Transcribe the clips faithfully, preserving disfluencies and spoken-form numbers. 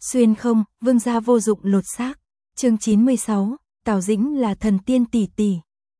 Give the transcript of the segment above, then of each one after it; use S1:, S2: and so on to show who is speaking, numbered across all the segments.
S1: Xuyên không, vương gia vô dụng lột xác. Chương chín mươi sáu, Tào Dĩnh là thần tiên tỷ tỷ.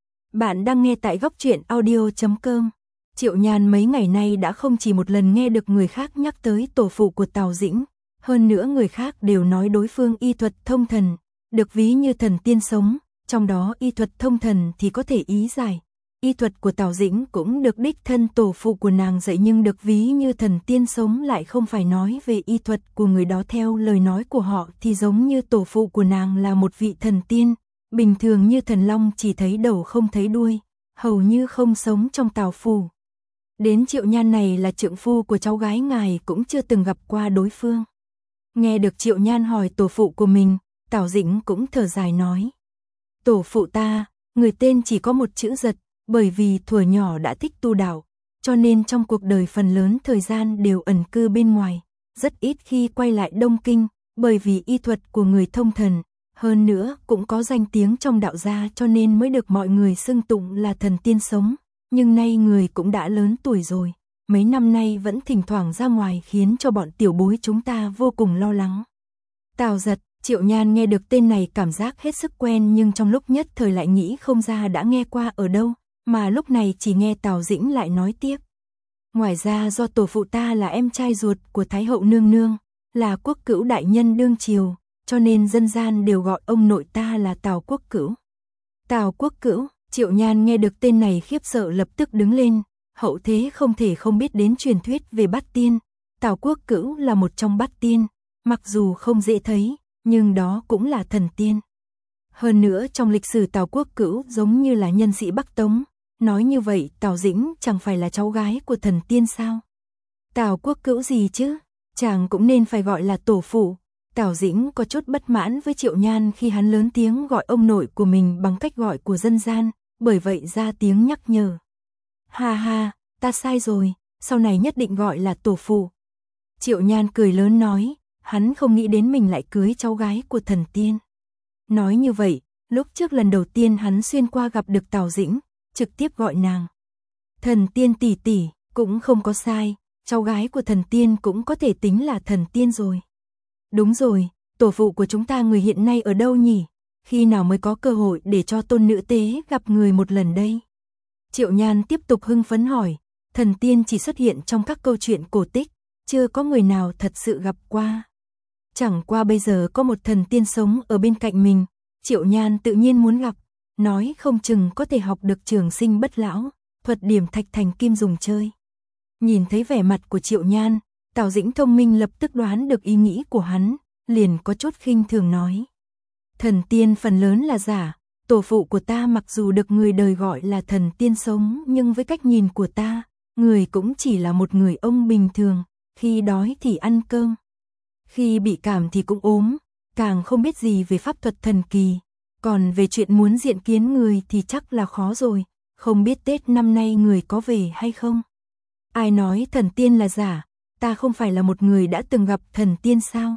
S1: Bạn đang nghe tại góc truyện audio chấm com. Triệu Nhan mấy ngày nay đã không chỉ một lần nghe được người khác nhắc tới tổ phụ của Tào Dĩnh, hơn nữa người khác đều nói đối phương y thuật thông thần, được ví như thần tiên sống, trong đó y thuật thông thần thì có thể ý giải. Y thuật của Tào Dĩnh cũng được đích thân tổ phụ của nàng dạy, nhưng được ví như thần tiên sống lại không phải nói về y thuật của người đó. Theo lời nói của họ thì giống như tổ phụ của nàng là một vị thần tiên, bình thường như thần long chỉ thấy đầu không thấy đuôi, hầu như không sống trong Tào phủ. Đến Triệu Nhan này là trượng phu của cháu gái ngài cũng chưa từng gặp qua đối phương. Nghe được Triệu Nhan hỏi tổ phụ của mình, Tào Dĩnh cũng thở dài nói: tổ phụ ta, người tên chỉ có một chữ Giật, bởi vì thuở nhỏ đã thích tu đạo, cho nên trong cuộc đời phần lớn thời gian đều ẩn cư bên ngoài, rất ít khi quay lại Đông Kinh, bởi vì y thuật của người thông thần, hơn nữa cũng có danh tiếng trong đạo gia cho nên mới được mọi người xưng tụng là thần tiên sống, nhưng nay người cũng đã lớn tuổi rồi, mấy năm nay vẫn thỉnh thoảng ra ngoài khiến cho bọn tiểu bối chúng ta vô cùng lo lắng. Tào Giật, Triệu Nhan nghe được tên này cảm giác hết sức quen, nhưng trong lúc nhất thời lại nghĩ không ra đã nghe qua ở đâu, mà lúc này chỉ nghe Tào Dĩnh lại nói tiếp: ngoài ra do tổ phụ ta là em trai ruột của Thái hậu nương nương, là quốc cữu đại nhân đương triều, cho nên dân gian đều gọi ông nội ta là Tào Quốc Cữu. Tào Quốc Cữu, Triệu Nhan nghe được tên này khiếp sợ lập tức đứng lên, hậu thế không thể không biết đến truyền thuyết về bát tiên, Tào Quốc Cữu là một trong bát tiên, mặc dù không dễ thấy, nhưng đó cũng là thần tiên. Hơn nữa trong lịch sử Tào Quốc Cữu giống như là nhân sĩ Bắc Tống, nói như vậy Tào Dĩnh chẳng phải là cháu gái của thần tiên sao? Tào Quốc Cữu gì chứ, chàng cũng nên phải gọi là tổ phụ. Tào Dĩnh có chút bất mãn với Triệu Nhan khi hắn lớn tiếng gọi ông nội của mình bằng cách gọi của dân gian, bởi vậy ra tiếng nhắc nhở. Ha ha, ta sai rồi, sau này nhất định gọi là tổ phụ. Triệu Nhan cười lớn nói, hắn không nghĩ đến mình lại cưới cháu gái của thần tiên. Nói như vậy, lúc trước lần đầu tiên hắn xuyên qua gặp được Tào Dĩnh, trực tiếp gọi nàng thần tiên tỷ tỷ, cũng không có sai, cháu gái của thần tiên cũng có thể tính là thần tiên rồi. Đúng rồi, tổ phụ của chúng ta người hiện nay ở đâu nhỉ? Khi nào mới có cơ hội để cho tôn nữ tế gặp người một lần đây? Triệu Nhan tiếp tục hưng phấn hỏi, thần tiên chỉ xuất hiện trong các câu chuyện cổ tích, chưa có người nào thật sự gặp qua. Chẳng qua bây giờ có một thần tiên sống ở bên cạnh mình, Triệu Nhan tự nhiên muốn gặp, nói không chừng có thể học được trường sinh bất lão, thuật điểm thạch thành kim dùng chơi. Nhìn thấy vẻ mặt của Triệu Nhan, Tào Dĩnh thông minh lập tức đoán được ý nghĩ của hắn, liền có chút khinh thường nói: thần tiên phần lớn là giả, tổ phụ của ta mặc dù được người đời gọi là thần tiên sống, nhưng với cách nhìn của ta, người cũng chỉ là một người ông bình thường, khi đói thì ăn cơm, khi bị cảm thì cũng ốm, càng không biết gì về pháp thuật thần kỳ, còn về chuyện muốn diện kiến người thì chắc là khó rồi, không biết Tết năm nay người có về hay không? Ai nói thần tiên là giả, ta không phải là một người đã từng gặp thần tiên sao?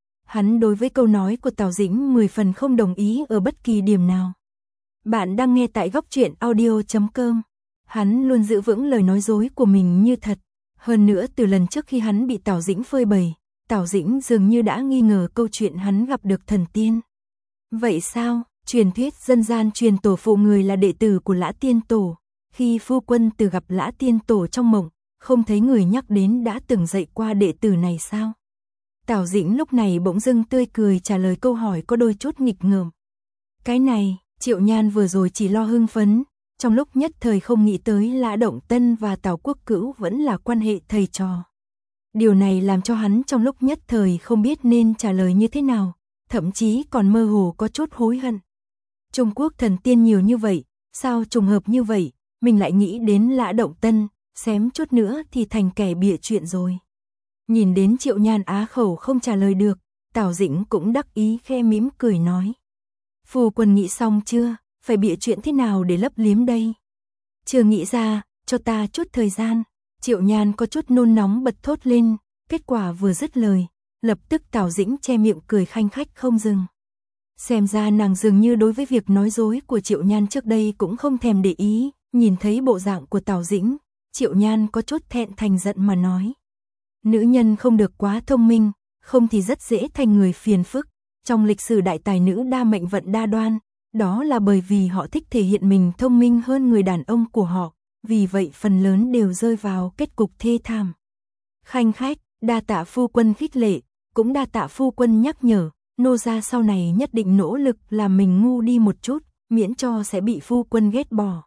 S1: Hắn đối với câu nói của Tào Dĩnh mười phần không đồng ý ở bất kỳ điểm nào. Bạn đang nghe tại góc truyện audio chấm com. Hắn luôn giữ vững lời nói dối của mình như thật. Hơn nữa từ lần trước khi hắn bị Tào Dĩnh phơi bày, Tào Dĩnh dường như đã nghi ngờ câu chuyện hắn gặp được thần tiên. Vậy sao? Truyền thuyết dân gian truyền tổ phụ người là đệ tử của Lã Tiên Tổ. Khi phu quân từ gặp Lã Tiên Tổ trong mộng, không thấy người nhắc đến đã từng dạy qua đệ tử này sao? Tào Dĩnh lúc này bỗng dưng tươi cười trả lời câu hỏi có đôi chút nghịch ngợm. Cái này, Triệu Nhan vừa rồi chỉ lo hưng phấn, trong lúc nhất thời không nghĩ tới Lã Động Tân và Tào Quốc Cữu vẫn là quan hệ thầy trò. Điều này làm cho hắn trong lúc nhất thời không biết nên trả lời như thế nào, thậm chí còn mơ hồ có chút hối hận. Trung Quốc thần tiên nhiều như vậy, sao trùng hợp như vậy, mình lại nghĩ đến Lã Động Tân, xém chút nữa thì thành kẻ bịa chuyện rồi. Nhìn đến Triệu Nhan á khẩu không trả lời được, Tào Dĩnh cũng đắc ý khe mỉm cười nói: phu quân nghĩ xong chưa, phải bịa chuyện thế nào để lấp liếm đây? Chưa nghĩ ra, cho ta chút thời gian. Triệu Nhan có chút nôn nóng bật thốt lên, kết quả vừa dứt lời, lập tức Tào Dĩnh che miệng cười khanh khách không dừng. Xem ra nàng dường như đối với việc nói dối của Triệu Nhan trước đây cũng không thèm để ý, nhìn thấy bộ dạng của Tào Dĩnh, Triệu Nhan có chút thẹn thành giận mà nói: nữ nhân không được quá thông minh, không thì rất dễ thành người phiền phức. Trong lịch sử đại tài nữ đa mệnh vận đa đoan, đó là bởi vì họ thích thể hiện mình thông minh hơn người đàn ông của họ, vì vậy phần lớn đều rơi vào kết cục thê thảm. Khanh khách, đa tạ phu quân khích lệ, cũng đa tạ phu quân nhắc nhở, nô gia sau này nhất định nỗ lực làm mình ngu đi một chút, miễn cho sẽ bị phu quân ghét bỏ.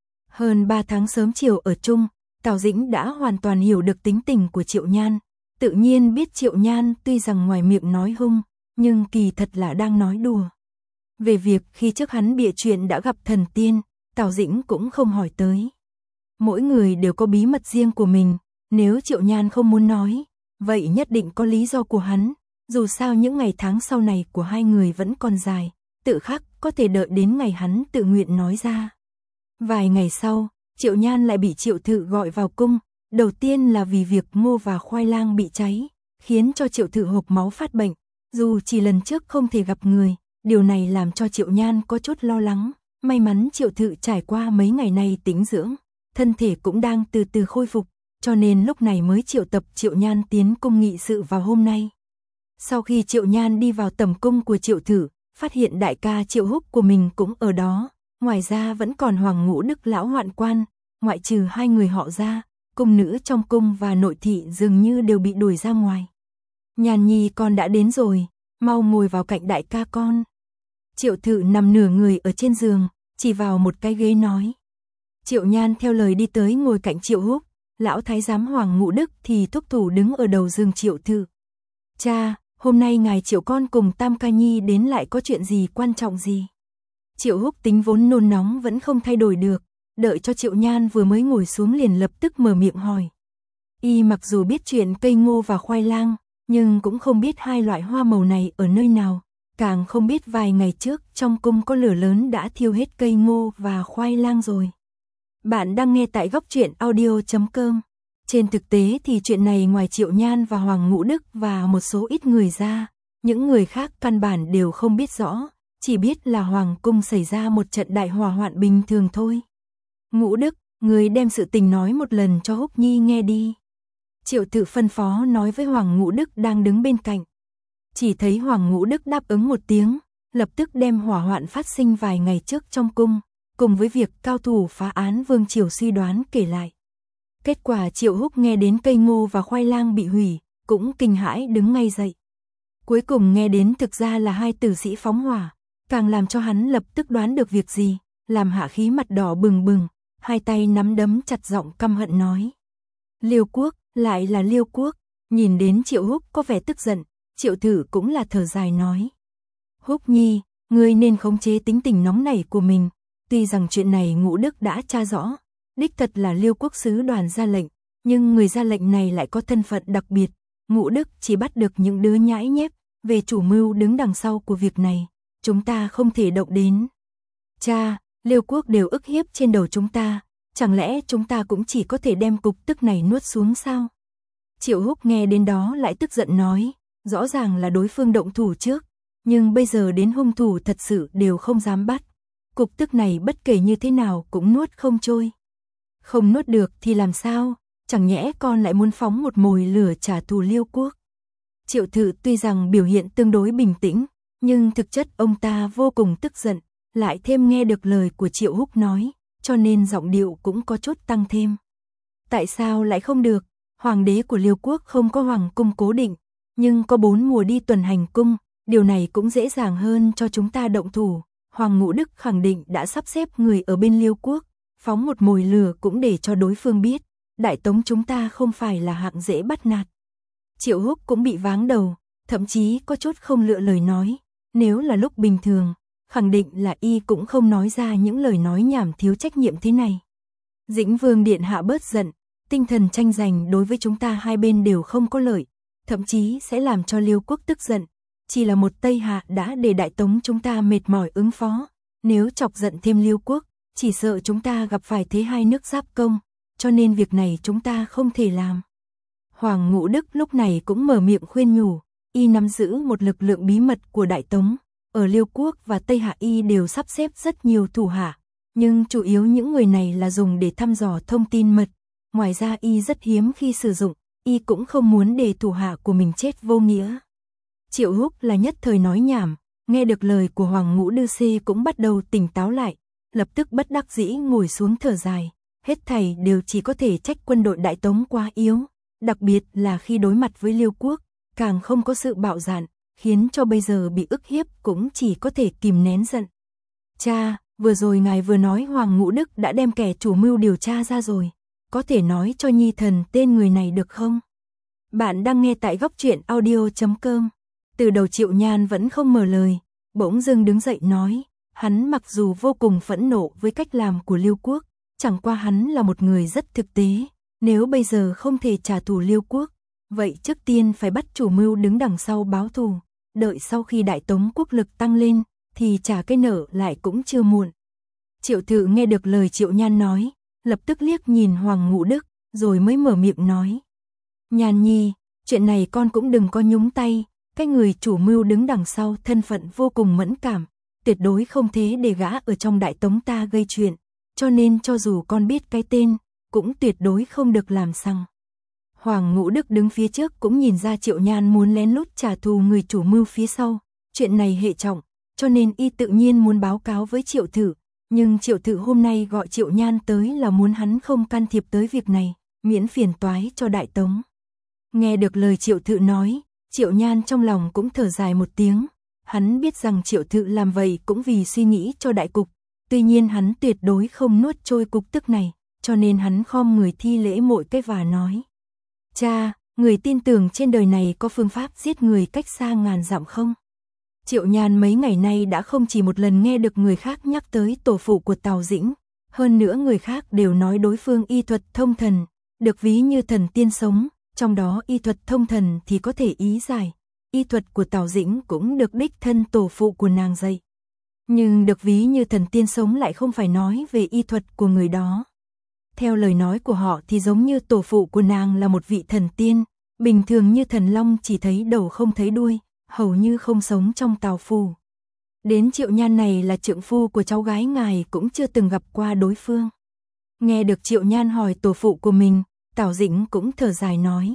S1: Hơn ba tháng sớm chiều ở chung, Tào Dĩnh đã hoàn toàn hiểu được tính tình của Triệu Nhan, tự nhiên biết Triệu Nhan tuy rằng ngoài miệng nói hung, nhưng kỳ thật là đang nói đùa. Về việc khi trước hắn bịa chuyện đã gặp thần tiên, Tào Dĩnh cũng không hỏi tới. Mỗi người đều có bí mật riêng của mình, nếu Triệu Nhan không muốn nói, vậy nhất định có lý do của hắn, dù sao những ngày tháng sau này của hai người vẫn còn dài, tự khắc có thể đợi đến ngày hắn tự nguyện nói ra. Vài ngày sau, Triệu Nhan lại bị Triệu Thự gọi vào cung, đầu tiên là vì việc ngô và khoai lang bị cháy, khiến cho Triệu Thự hộc máu phát bệnh, dù chỉ lần trước không thể gặp người, điều này làm cho Triệu Nhan có chút lo lắng, may mắn Triệu Thự trải qua mấy ngày nay tĩnh dưỡng, thân thể cũng đang từ từ khôi phục, cho nên lúc này mới triệu tập Triệu Nhan tiến cung nghị sự vào hôm nay. Sau khi Triệu Nhan đi vào tầm cung của Triệu Thự, phát hiện đại ca Triệu Húc của mình cũng ở đó, ngoài ra vẫn còn Hoàng Ngũ Đức lão hoạn quan, ngoại trừ hai người họ ra, cung nữ trong cung và nội thị dường như đều bị đuổi ra ngoài. Nhan nhi con đã đến rồi, mau ngồi vào cạnh đại ca con. Triệu Thự nằm nửa người ở trên giường, chỉ vào một cái ghế nói. Triệu Nhan theo lời đi tới ngồi cạnh Triệu Húc, lão thái giám Hoàng Ngũ Đức thì thúc thủ đứng ở đầu giường Triệu Thự. Cha, hôm nay ngài Triệu con cùng Tam Ca Nhi đến lại có chuyện gì quan trọng gì? Triệu Húc tính vốn nôn nóng vẫn không thay đổi được, đợi cho Triệu Nhan vừa mới ngồi xuống liền lập tức mở miệng hỏi. Y mặc dù biết chuyện cây ngô và khoai lang, nhưng cũng không biết hai loại hoa màu này ở nơi nào, càng không biết vài ngày trước trong cung có lửa lớn đã thiêu hết cây ngô và khoai lang rồi. Bạn đang nghe tại góc truyện audio chấm com. Trên thực tế thì chuyện này ngoài Triệu Nhan và Hoàng Ngũ Đức và một số ít người ra, những người khác căn bản đều không biết rõ, chỉ biết là Hoàng cung xảy ra một trận đại hỏa hoạn bình thường thôi. Ngũ Đức, người đem sự tình nói một lần cho Húc Nhi nghe đi. Triệu Thự phân phó nói với Hoàng Ngũ Đức đang đứng bên cạnh. Chỉ thấy Hoàng Ngũ Đức đáp ứng một tiếng, lập tức đem hỏa hoạn phát sinh vài ngày trước trong cung, cùng với việc cao thủ phá án Vương Triều suy đoán kể lại. Kết quả Triệu Húc nghe đến cây ngô và khoai lang bị hủy, cũng kinh hãi đứng ngay dậy. Cuối cùng nghe đến thực ra là hai tử sĩ phóng hỏa, càng làm cho hắn lập tức đoán được việc gì, làm hạ khí mặt đỏ bừng bừng, hai tay nắm đấm chặt giọng căm hận nói. Liêu Quốc, lại là Liêu Quốc, nhìn đến Triệu Húc có vẻ tức giận, Triệu Thự cũng là thở dài nói. Húc Nhi, ngươi nên khống chế tính tình nóng nảy của mình, tuy rằng chuyện này Ngũ Đức đã tra rõ, đích thật là Liêu Quốc sứ đoàn ra lệnh, nhưng người ra lệnh này lại có thân phận đặc biệt, Ngũ Đức chỉ bắt được những đứa nhãi nhép, về chủ mưu đứng đằng sau của việc này, chúng ta không thể động đến. Cha, Liêu Quốc đều ức hiếp trên đầu chúng ta, chẳng lẽ chúng ta cũng chỉ có thể đem cục tức này nuốt xuống sao? Triệu Húc nghe đến đó lại tức giận nói, rõ ràng là đối phương động thủ trước, nhưng bây giờ đến hung thủ thật sự đều không dám bắt. Cục tức này bất kể như thế nào cũng nuốt không trôi. Không nuốt được thì làm sao, chẳng nhẽ con lại muốn phóng một mồi lửa trả thù Liêu Quốc. Triệu Thự tuy rằng biểu hiện tương đối bình tĩnh, nhưng thực chất ông ta vô cùng tức giận, lại thêm nghe được lời của Triệu Húc nói, cho nên giọng điệu cũng có chút tăng thêm. Tại sao lại không được? Hoàng đế của Liêu Quốc không có hoàng cung cố định, nhưng có bốn mùa đi tuần hành cung, điều này cũng dễ dàng hơn cho chúng ta động thủ. Hoàng Ngũ Đức khẳng định đã sắp xếp người ở bên Liêu Quốc, phóng một mồi lửa cũng để cho đối phương biết, Đại Tống chúng ta không phải là hạng dễ bắt nạt. Triệu Húc cũng bị váng đầu, thậm chí có chút không lựa lời nói, nếu là lúc bình thường, khẳng định là y cũng không nói ra những lời nói nhảm thiếu trách nhiệm thế này. Dĩnh Vương điện hạ bớt giận, tinh thần tranh giành đối với chúng ta hai bên đều không có lợi, thậm chí sẽ làm cho Liêu Quốc tức giận. Chỉ là một Tây Hạ đã để Đại Tống chúng ta mệt mỏi ứng phó, nếu chọc giận thêm Liêu Quốc, chỉ sợ chúng ta gặp phải thế hai nước giáp công, cho nên việc này chúng ta không thể làm. Hoàng Ngũ Đức lúc này cũng mở miệng khuyên nhủ, y nắm giữ một lực lượng bí mật của Đại Tống, ở Liêu Quốc và Tây Hạ y đều sắp xếp rất nhiều thủ hạ, nhưng chủ yếu những người này là dùng để thăm dò thông tin mật, ngoài ra y rất hiếm khi sử dụng, y cũng không muốn để thủ hạ của mình chết vô nghĩa. Triệu Húc là nhất thời nói nhảm, nghe được lời của Hoàng Ngũ Đư Xê cũng bắt đầu tỉnh táo lại, lập tức bất đắc dĩ ngồi xuống thở dài, hết thảy đều chỉ có thể trách quân đội Đại Tống quá yếu, đặc biệt là khi đối mặt với Liêu quốc, càng không có sự bạo dạn, khiến cho bây giờ bị ức hiếp cũng chỉ có thể kìm nén giận. Cha, vừa rồi ngài vừa nói Hoàng Ngũ Đức đã đem kẻ chủ mưu điều tra ra rồi, có thể nói cho nhi thần tên người này được không? Bạn đang nghe tại góc truyện audio chấm com. Từ đầu Triệu Nhan vẫn không mở lời, bỗng dưng đứng dậy nói, hắn mặc dù vô cùng phẫn nộ với cách làm của Liêu quốc, chẳng qua hắn là một người rất thực tế, nếu bây giờ không thể trả thù Liêu quốc, vậy trước tiên phải bắt chủ mưu đứng đằng sau báo thù, đợi sau khi Đại Tống quốc lực tăng lên, thì trả cái nợ lại cũng chưa muộn. Triệu Thự nghe được lời Triệu Nhan nói, lập tức liếc nhìn Hoàng Ngũ Đức, rồi mới mở miệng nói. Nhan nhi, chuyện này con cũng đừng có nhúng tay, cái người chủ mưu đứng đằng sau thân phận vô cùng mẫn cảm, tuyệt đối không thế để gã ở trong Đại Tống ta gây chuyện, cho nên cho dù con biết cái tên, cũng tuyệt đối không được làm sằng. Hoàng Ngũ Đức đứng phía trước cũng nhìn ra Triệu Nhan muốn lén lút trả thù người chủ mưu phía sau, chuyện này hệ trọng, cho nên y tự nhiên muốn báo cáo với Triệu Thự, nhưng Triệu Thự hôm nay gọi Triệu Nhan tới là muốn hắn không can thiệp tới việc này, miễn phiền toái cho Đại Tống. Nghe được lời Triệu Thự nói, Triệu Nhan trong lòng cũng thở dài một tiếng, hắn biết rằng Triệu Thự làm vậy cũng vì suy nghĩ cho đại cục, tuy nhiên hắn tuyệt đối không nuốt trôi cục tức này, cho nên hắn khom người thi lễ mỗi cái và nói. Cha, người tin tưởng trên đời này có phương pháp giết người cách xa ngàn dặm không? Triệu Nhan mấy ngày nay đã không chỉ một lần nghe được người khác nhắc tới tổ phụ của Tào Dĩnh, hơn nữa người khác đều nói đối phương y thuật thông thần, được ví như thần tiên sống, trong đó y thuật thông thần thì có thể ý giải, y thuật của Tào Dĩnh cũng được đích thân tổ phụ của nàng dạy. Nhưng được ví như thần tiên sống lại không phải nói về y thuật của người đó. Theo lời nói của họ thì giống như tổ phụ của nàng là một vị thần tiên, bình thường như thần long chỉ thấy đầu không thấy đuôi, hầu như không sống trong Tào phủ. Đến Triệu Nhan này là trượng phu của cháu gái ngài cũng chưa từng gặp qua đối phương. Nghe được Triệu Nhan hỏi tổ phụ của mình, Tào Dĩnh cũng thở dài nói.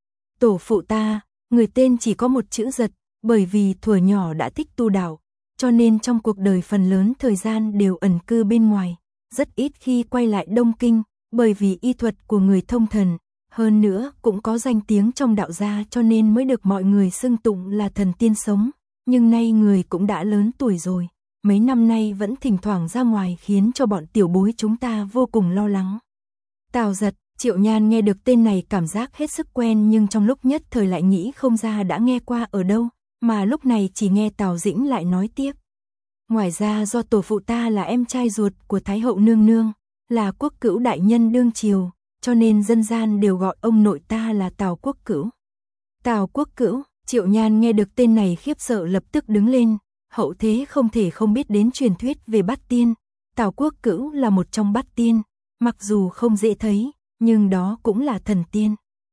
S1: Tổ phụ ta, người tên chỉ có một chữ Giật, bởi vì thuở nhỏ đã thích tu đạo, cho nên trong cuộc đời phần lớn thời gian đều ẩn cư bên ngoài, rất ít khi quay lại Đông Kinh, bởi vì y thuật của người thông thần, hơn nữa cũng có danh tiếng trong đạo gia cho nên mới được mọi người xưng tụng là thần tiên sống, nhưng nay người cũng đã lớn tuổi rồi, mấy năm nay vẫn thỉnh thoảng ra ngoài khiến cho bọn tiểu bối chúng ta vô cùng lo lắng. Tào Giật, Triệu Nhan nghe được tên này cảm giác hết sức quen nhưng trong lúc nhất thời lại nghĩ không ra đã nghe qua ở đâu, mà lúc này chỉ nghe Tào Dĩnh lại nói tiếp. Ngoài ra do tổ phụ ta là em trai ruột của Thái hậu nương nương, là quốc cữu đại nhân đương triều, cho nên dân gian đều gọi ông nội ta là Tào Quốc Cữu. Tào Quốc Cữu, Triệu Nhan nghe được tên này khiếp sợ lập tức đứng lên, hậu thế không thể không biết đến truyền thuyết về Bát Tiên, Tào Quốc Cữu là một trong Bát Tiên, mặc dù không dễ thấy, nhưng đó cũng là thần tiên.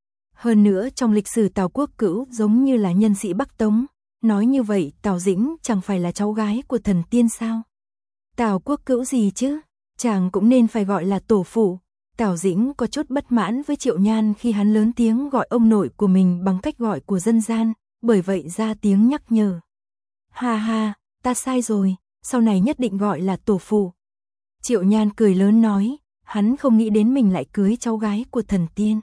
S1: Hơn nữa trong lịch sử Tào Quốc Cữu giống như là nhân sĩ Bắc Tống, nói như vậy Tào Dĩnh chẳng phải là cháu gái của thần tiên sao? Tào Quốc Cữu gì chứ? Chàng cũng nên phải gọi là tổ phụ. Tào Dĩnh có chút bất mãn với Triệu Nhan khi hắn lớn tiếng gọi ông nội của mình bằng cách gọi của dân gian, bởi vậy ra tiếng nhắc nhở. Ha ha, ta sai rồi, sau này nhất định gọi là tổ phụ. Triệu Nhan cười lớn nói, hắn không nghĩ đến mình lại cưới cháu gái của thần tiên.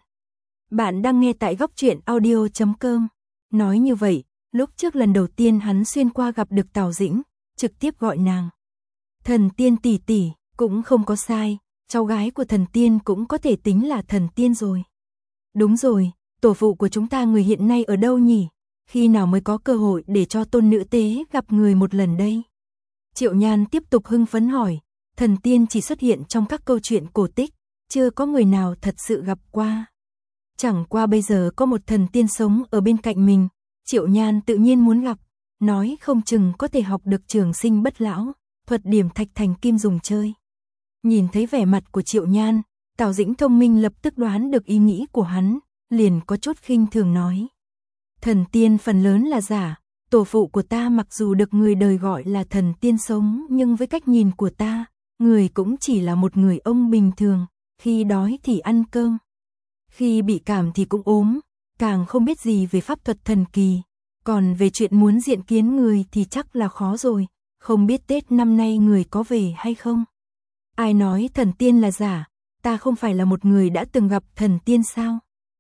S1: Bạn đang nghe tại góc truyện audio chấm com. Nói như vậy, lúc trước lần đầu tiên hắn xuyên qua gặp được Tào Dĩnh, trực tiếp gọi nàng thần tiên tỷ tỷ, cũng không có sai, cháu gái của thần tiên cũng có thể tính là thần tiên rồi. Đúng rồi, tổ phụ của chúng ta người hiện nay ở đâu nhỉ? Khi nào mới có cơ hội để cho tôn nữ tế gặp người một lần đây? Triệu Nhan tiếp tục hưng phấn hỏi, thần tiên chỉ xuất hiện trong các câu chuyện cổ tích, chưa có người nào thật sự gặp qua. Chẳng qua bây giờ có một thần tiên sống ở bên cạnh mình, Triệu Nhan tự nhiên muốn gặp, nói không chừng có thể học được trường sinh bất lão, thuật điểm thạch thành kim dùng chơi. Nhìn thấy vẻ mặt của Triệu Nhan, Tào Dĩnh thông minh lập tức đoán được ý nghĩ của hắn, liền có chút khinh thường nói. Thần tiên phần lớn là giả, tổ phụ của ta mặc dù được người đời gọi là thần tiên sống nhưng với cách nhìn của ta, người cũng chỉ là một người ông bình thường, khi đói thì ăn cơm, khi bị cảm thì cũng ốm, càng không biết gì về pháp thuật thần kỳ. Còn về chuyện muốn diện kiến người thì chắc là khó rồi, không biết Tết năm nay người có về hay không. Ai nói thần tiên là giả, ta không phải là một người đã từng gặp thần tiên sao?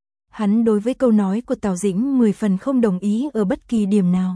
S1: Hắn đối với câu nói của Tào Dĩnh mười phần không đồng ý ở bất kỳ điểm nào.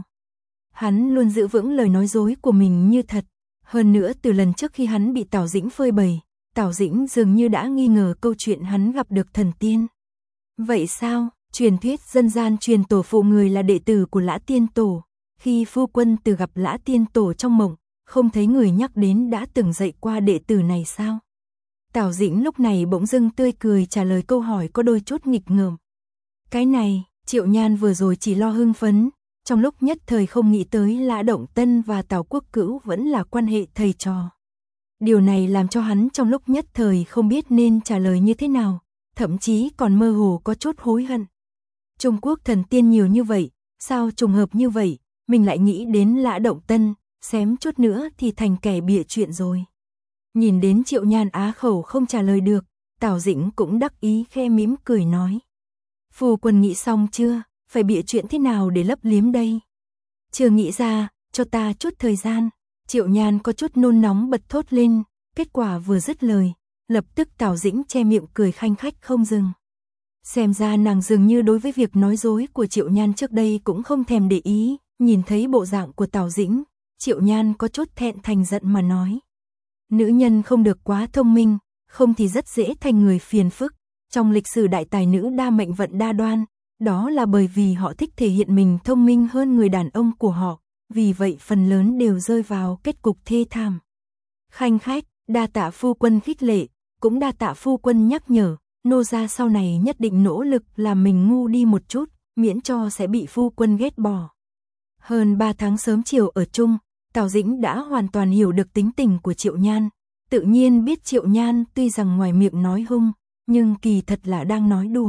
S1: Hắn luôn giữ vững lời nói dối của mình như thật. Hơn nữa từ lần trước khi hắn bị Tào Dĩnh phơi bày, Tào Dĩnh dường như đã nghi ngờ câu chuyện hắn gặp được thần tiên. Vậy sao? Truyền thuyết dân gian truyền tổ phụ người là đệ tử của Lã Tiên Tổ. Khi phu quân từ gặp Lã Tiên Tổ trong mộng, không thấy người nhắc đến đã từng dạy qua đệ tử này sao? Tào Dĩnh lúc này bỗng dưng tươi cười trả lời câu hỏi có đôi chút nghịch ngợm. Cái này, Triệu Nhan vừa rồi chỉ lo hưng phấn, trong lúc nhất thời không nghĩ tới Lã Động Tân và Tào Quốc Cữu vẫn là quan hệ thầy trò. Điều này làm cho hắn trong lúc nhất thời không biết nên trả lời như thế nào, thậm chí còn mơ hồ có chút hối hận. Trung Quốc thần tiên nhiều như vậy, sao trùng hợp như vậy, mình lại nghĩ đến Lã Động Tân, xém chút nữa thì thành kẻ bịa chuyện rồi. Nhìn đến Triệu Nhan á khẩu không trả lời được, Tào Dĩnh cũng đắc ý khe mỉm cười nói. Phu quân nghĩ xong chưa, phải bịa chuyện thế nào để lấp liếm đây? Chưa nghĩ ra, cho ta chút thời gian. Triệu Nhan có chút nôn nóng bật thốt lên, kết quả vừa dứt lời, lập tức Tào Dĩnh che miệng cười khanh khách không dừng. Xem ra nàng dường như đối với việc nói dối của Triệu Nhan trước đây cũng không thèm để ý, nhìn thấy bộ dạng của Tào Dĩnh, Triệu Nhan có chút thẹn thành giận mà nói. Nữ nhân không được quá thông minh, không thì rất dễ thành người phiền phức. Trong lịch sử đại tài nữ đa mệnh vận đa đoan, đó là bởi vì họ thích thể hiện mình thông minh hơn người đàn ông của họ, vì vậy phần lớn đều rơi vào kết cục thê thảm. Khanh khách, đa tạ phu quân khích lệ, cũng đa tạ phu quân nhắc nhở, nô gia sau này nhất định nỗ lực làm mình ngu đi một chút, miễn cho sẽ bị phu quân ghét bỏ. Hơn ba tháng sớm chiều ở chung, Tào Dĩnh đã hoàn toàn hiểu được tính tình của Triệu Nhan, tự nhiên biết Triệu Nhan tuy rằng ngoài miệng nói hung, nhưng kỳ thật là đang nói đùa.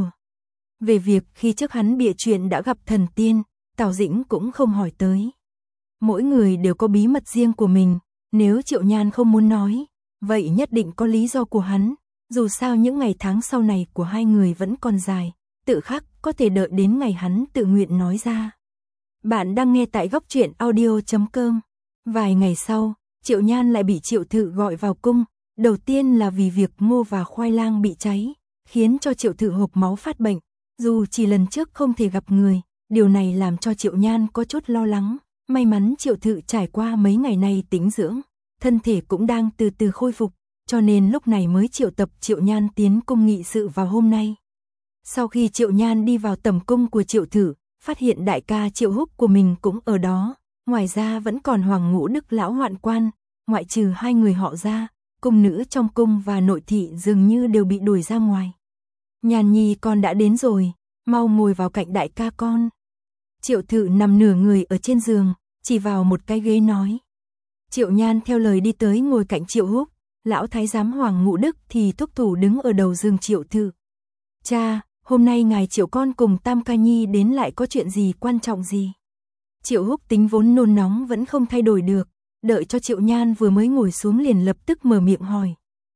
S1: Về việc khi trước hắn bịa chuyện đã gặp thần tiên, Tào Dĩnh cũng không hỏi tới. Mỗi người đều có bí mật riêng của mình, nếu Triệu Nhan không muốn nói, vậy nhất định có lý do của hắn, dù sao những ngày tháng sau này của hai người vẫn còn dài, tự khắc có thể đợi đến ngày hắn tự nguyện nói ra. Bạn đang nghe tại góc truyện audio chấm com. Vài ngày sau, Triệu Nhan lại bị Triệu Thự gọi vào cung, đầu tiên là vì việc ngô và khoai lang bị cháy, khiến cho Triệu Thự hộc máu phát bệnh, dù chỉ lần trước không thể gặp người, điều này làm cho Triệu Nhan có chút lo lắng, may mắn Triệu Thự trải qua mấy ngày nay tĩnh dưỡng, thân thể cũng đang từ từ khôi phục, cho nên lúc này mới triệu tập Triệu Nhan tiến cung nghị sự vào hôm nay. Sau khi Triệu Nhan đi vào tầm cung của Triệu Thự, phát hiện đại ca Triệu Húc của mình cũng ở đó, ngoài ra vẫn còn Hoàng Ngũ Đức lão hoạn quan, ngoại trừ hai người họ ra, cung nữ trong cung và nội thị dường như đều bị đuổi ra ngoài. Nhan nhi con đã đến rồi, mau ngồi vào cạnh đại ca con. Triệu Thự nằm nửa người ở trên giường, chỉ vào một cái ghế nói. Triệu Nhan theo lời đi tới ngồi cạnh Triệu Húc, lão thái giám Hoàng Ngũ Đức thì thúc thủ đứng ở đầu giường Triệu Thự. Cha, hôm nay ngài Triệu con cùng Tam Ca Nhi đến lại có chuyện gì quan trọng gì? Triệu Húc tính vốn nôn nóng vẫn không thay đổi được, đợi cho Triệu Nhan vừa mới ngồi xuống liền lập tức mở miệng hỏi.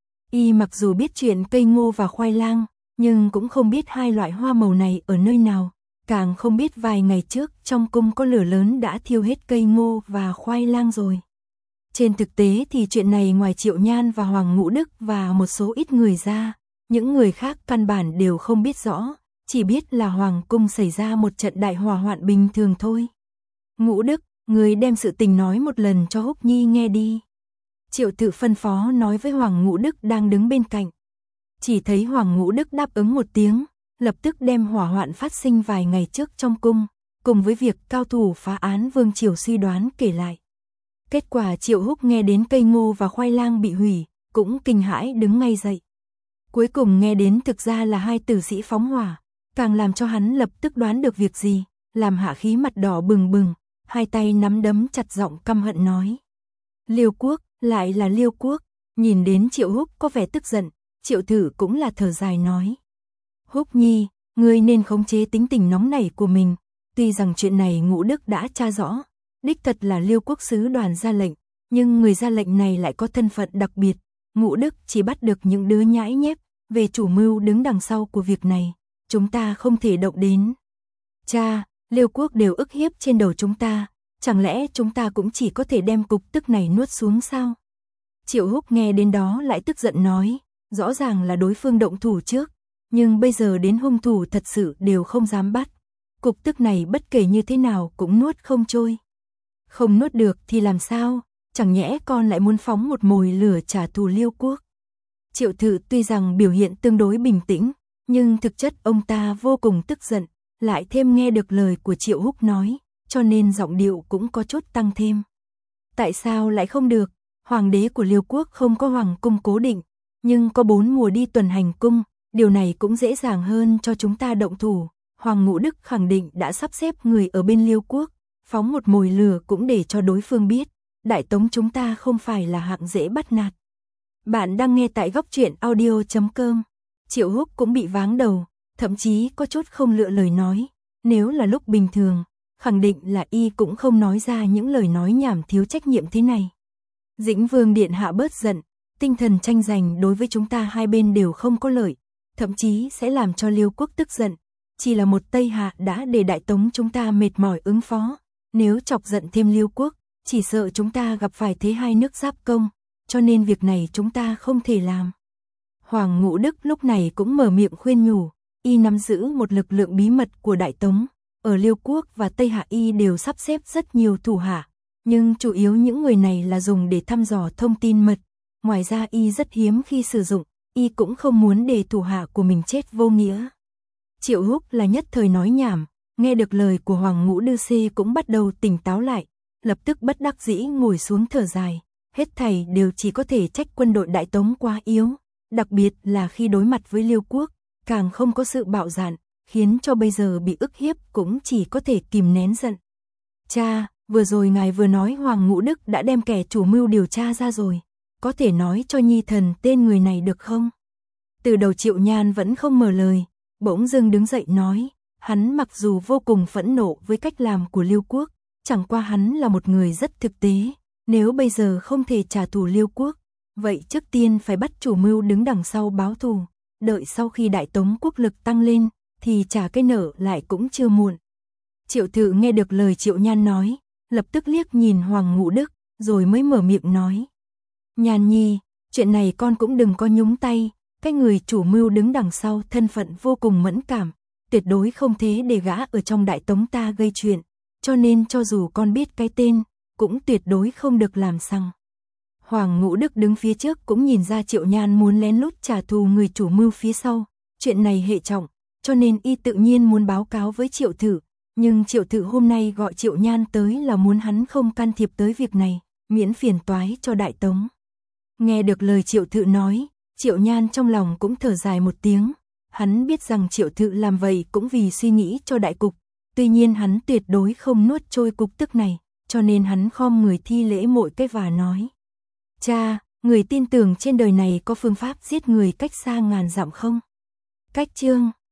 S1: Y mặc dù biết chuyện cây ngô và khoai lang, nhưng cũng không biết hai loại hoa màu này ở nơi nào, càng không biết vài ngày trước trong cung có lửa lớn đã thiêu hết cây ngô và khoai lang rồi. Trên thực tế thì chuyện này ngoài Triệu Nhan và Hoàng Ngũ Đức và một số ít người ra, những người khác căn bản đều không biết rõ, chỉ biết là Hoàng cung xảy ra một trận đại hỏa hoạn bình thường thôi. Ngũ Đức, người đem sự tình nói một lần cho Húc Nhi nghe đi. Triệu Thự phân phó nói với Hoàng Ngũ Đức đang đứng bên cạnh. Chỉ thấy Hoàng Ngũ Đức đáp ứng một tiếng, lập tức đem hỏa hoạn phát sinh vài ngày trước trong cung, cùng với việc cao thủ phá án Vương Triều suy đoán kể lại. Kết quả Triệu Húc nghe đến cây ngô và khoai lang bị hủy, cũng kinh hãi đứng ngay dậy. Cuối cùng nghe đến thực ra là hai tử sĩ phóng hỏa, càng làm cho hắn lập tức đoán được việc gì, làm hạ khí mặt đỏ bừng bừng, hai tay nắm đấm chặt giọng căm hận nói. Liêu Quốc, lại là Liêu Quốc, nhìn đến Triệu Húc có vẻ tức giận, Triệu Thự cũng là thở dài nói. Húc Nhi, ngươi nên khống chế tính tình nóng nảy của mình, tuy rằng chuyện này Ngũ Đức đã tra rõ, đích thật là Liêu Quốc sứ đoàn ra lệnh, nhưng người ra lệnh này lại có thân phận đặc biệt, Ngũ Đức chỉ bắt được những đứa nhãi nhép, về chủ mưu đứng đằng sau của việc này, chúng ta không thể động đến. Cha, Liêu quốc đều ức hiếp trên đầu chúng ta, chẳng lẽ chúng ta cũng chỉ có thể đem cục tức này nuốt xuống sao? Triệu Húc nghe đến đó lại tức giận nói, rõ ràng là đối phương động thủ trước, nhưng bây giờ đến hung thủ thật sự đều không dám bắt. Cục tức này bất kể như thế nào cũng nuốt không trôi. Không nuốt được thì làm sao, chẳng nhẽ con lại muốn phóng một mồi lửa trả thù Liêu quốc. Triệu Thự tuy rằng biểu hiện tương đối bình tĩnh, nhưng thực chất ông ta vô cùng tức giận, lại thêm nghe được lời của Triệu Húc nói, cho nên giọng điệu cũng có chút tăng thêm. Tại sao lại không được? Hoàng đế của Liêu quốc không có hoàng cung cố định, nhưng có bốn mùa đi tuần hành cung, điều này cũng dễ dàng hơn cho chúng ta động thủ. Hoàng Ngũ Đức khẳng định đã sắp xếp người ở bên Liêu quốc, phóng một mồi lửa cũng để cho đối phương biết, Đại Tống chúng ta không phải là hạng dễ bắt nạt. Bạn đang nghe tại góc truyện audio chấm com. Triệu Húc cũng bị váng đầu, thậm chí có chút không lựa lời nói. Nếu là lúc bình thường, khẳng định là y cũng không nói ra những lời nói nhảm thiếu trách nhiệm thế này. Dĩnh Vương điện hạ bớt giận, tinh thần tranh giành đối với chúng ta hai bên đều không có lợi, thậm chí sẽ làm cho Liêu quốc tức giận. Chỉ là một Tây Hạ đã để Đại Tống chúng ta mệt mỏi ứng phó, nếu chọc giận thêm Liêu quốc, chỉ sợ chúng ta gặp phải thế hai nước giáp công, cho nên việc này chúng ta không thể làm. Hoàng Ngũ Đức lúc này cũng mở miệng khuyên nhủ, y nắm giữ một lực lượng bí mật của Đại Tống, ở Liêu quốc và Tây Hạ y đều sắp xếp rất nhiều thủ hạ, nhưng chủ yếu những người này là dùng để thăm dò thông tin mật, ngoài ra y rất hiếm khi sử dụng, y cũng không muốn để thủ hạ của mình chết vô nghĩa. Triệu Húc là nhất thời nói nhảm, nghe được lời của Hoàng Ngũ Đư Xê cũng bắt đầu tỉnh táo lại, lập tức bất đắc dĩ ngồi xuống thở dài, hết thảy đều chỉ có thể trách quân đội Đại Tống quá yếu, đặc biệt là khi đối mặt với Liêu quốc, càng không có sự bạo dạn, khiến cho bây giờ bị ức hiếp cũng chỉ có thể kìm nén giận. Cha, vừa rồi ngài vừa nói Hoàng Ngũ Đức đã đem kẻ chủ mưu điều tra ra rồi, có thể nói cho nhi thần tên người này được không? Từ đầu Triệu Nhan vẫn không mở lời, bỗng dưng đứng dậy nói, hắn mặc dù vô cùng phẫn nộ với cách làm của Liêu quốc, chẳng qua hắn là một người rất thực tế, nếu bây giờ không thể trả thù Liêu quốc, vậy trước tiên phải bắt chủ mưu đứng đằng sau báo thù, đợi sau khi Đại Tống quốc lực tăng lên, thì trả cái nợ lại cũng chưa muộn. Triệu Thự nghe được lời Triệu Nhan nói, lập tức liếc nhìn Hoàng Ngũ Đức, rồi mới mở miệng nói. Nhan nhi, chuyện này con cũng đừng có nhúng tay, cái người chủ mưu đứng đằng sau thân phận vô cùng mẫn cảm, tuyệt đối không thế để gã ở trong Đại Tống ta gây chuyện, cho nên cho dù con biết cái tên, cũng tuyệt đối không được làm sằng. Hoàng Ngũ Đức đứng phía trước cũng nhìn ra Triệu Nhan muốn lén lút trả thù người chủ mưu phía sau, chuyện này hệ trọng, cho nên y tự nhiên muốn báo cáo với Triệu Thự, nhưng Triệu Thự hôm nay gọi Triệu Nhan tới là muốn hắn không can thiệp tới việc này, miễn phiền toái cho Đại Tống. Nghe được lời Triệu Thự nói, Triệu Nhan trong lòng cũng thở dài một tiếng, hắn biết rằng Triệu Thự làm vậy cũng vì suy nghĩ cho đại cục, tuy nhiên hắn tuyệt đối không nuốt trôi cục tức này, cho nên hắn khom người thi lễ mỗi cái và nói. Cha, người tin tưởng trên đời này có phương pháp giết người cách xa ngàn dặm không? Cách chương